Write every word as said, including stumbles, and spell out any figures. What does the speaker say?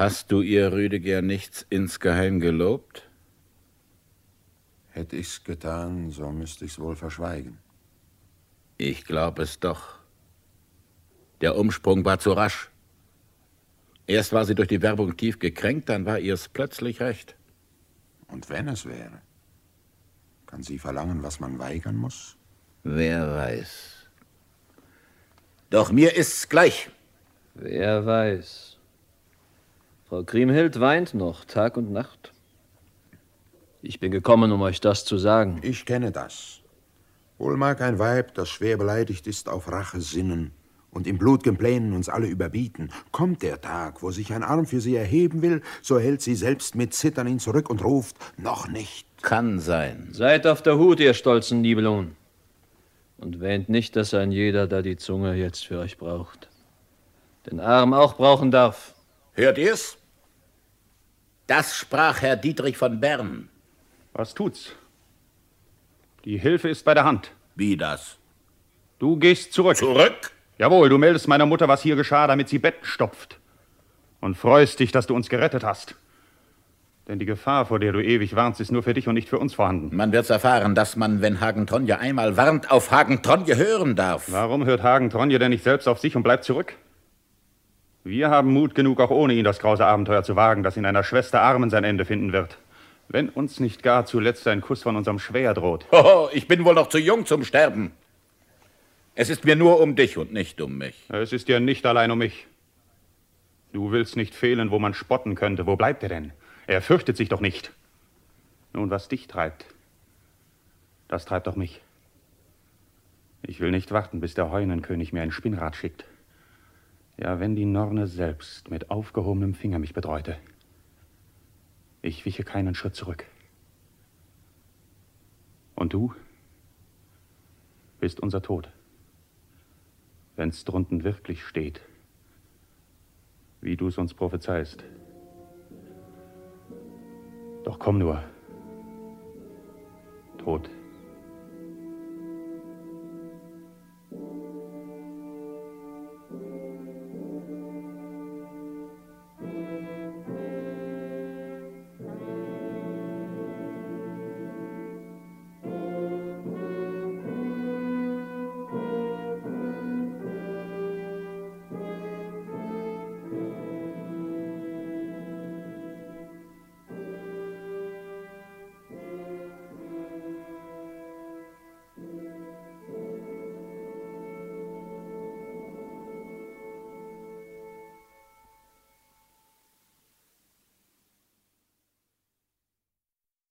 Hast du ihr, Rüdiger, nichts insgeheim gelobt? Hätte ich's getan, so müsste ich's wohl verschweigen. Ich glaube es doch. Der Umsprung war zu rasch. Erst war sie durch die Werbung tief gekränkt, dann war ihr's plötzlich recht. Und wenn es wäre, kann sie verlangen, was man weigern muss? Wer weiß. Doch mir ist's gleich. Wer weiß. Frau Kriemhild weint noch Tag und Nacht. Ich bin gekommen, um euch das zu sagen. Ich kenne das. Wohl mag ein Weib, das schwer beleidigt ist, auf Rache sinnen und im blut'gen Plänen uns alle überbieten. Kommt der Tag, wo sich ein Arm für sie erheben will, so hält sie selbst mit Zittern ihn zurück und ruft, noch nicht. Kann sein. Seid auf der Hut, ihr stolzen Nibelungen. Und wähnt nicht, dass ein jeder da die Zunge jetzt für euch braucht. Den Arm auch brauchen darf. Hört ihr's? Das sprach Herr Dietrich von Bern. Was tut's? Die Hilfe ist bei der Hand. Wie das? Du gehst zurück. Zurück? Jawohl, du meldest meiner Mutter, was hier geschah, damit sie Betten stopft. Und freust dich, dass du uns gerettet hast. Denn die Gefahr, vor der du ewig warnst, ist nur für dich und nicht für uns vorhanden. Man wird's erfahren, dass man, wenn Hagen Tronje einmal warnt, auf Hagen Tronje hören darf. Warum hört Hagen Tronje denn nicht selbst auf sich und bleibt zurück? Wir haben Mut genug, auch ohne ihn das grause Abenteuer zu wagen, das in einer Schwester Armen sein Ende finden wird. Wenn uns nicht gar zuletzt ein Kuss von unserem Schwäher droht. Hoho, ich bin wohl noch zu jung zum Sterben. Es ist mir nur um dich und nicht um mich. Es ist dir nicht allein um mich. Du willst nicht fehlen, wo man spotten könnte. Wo bleibt er denn? Er fürchtet sich doch nicht. Nun, was dich treibt, das treibt auch mich. Ich will nicht warten, bis der Heunenkönig mir ein Spinnrad schickt. Ja, wenn die Norne selbst mit aufgehobenem Finger mich bedräute. Ich wiche keinen Schritt zurück. Und du bist unser Tod. Wenn's drunten wirklich steht, wie du's uns prophezeist. Doch komm nur, Tod.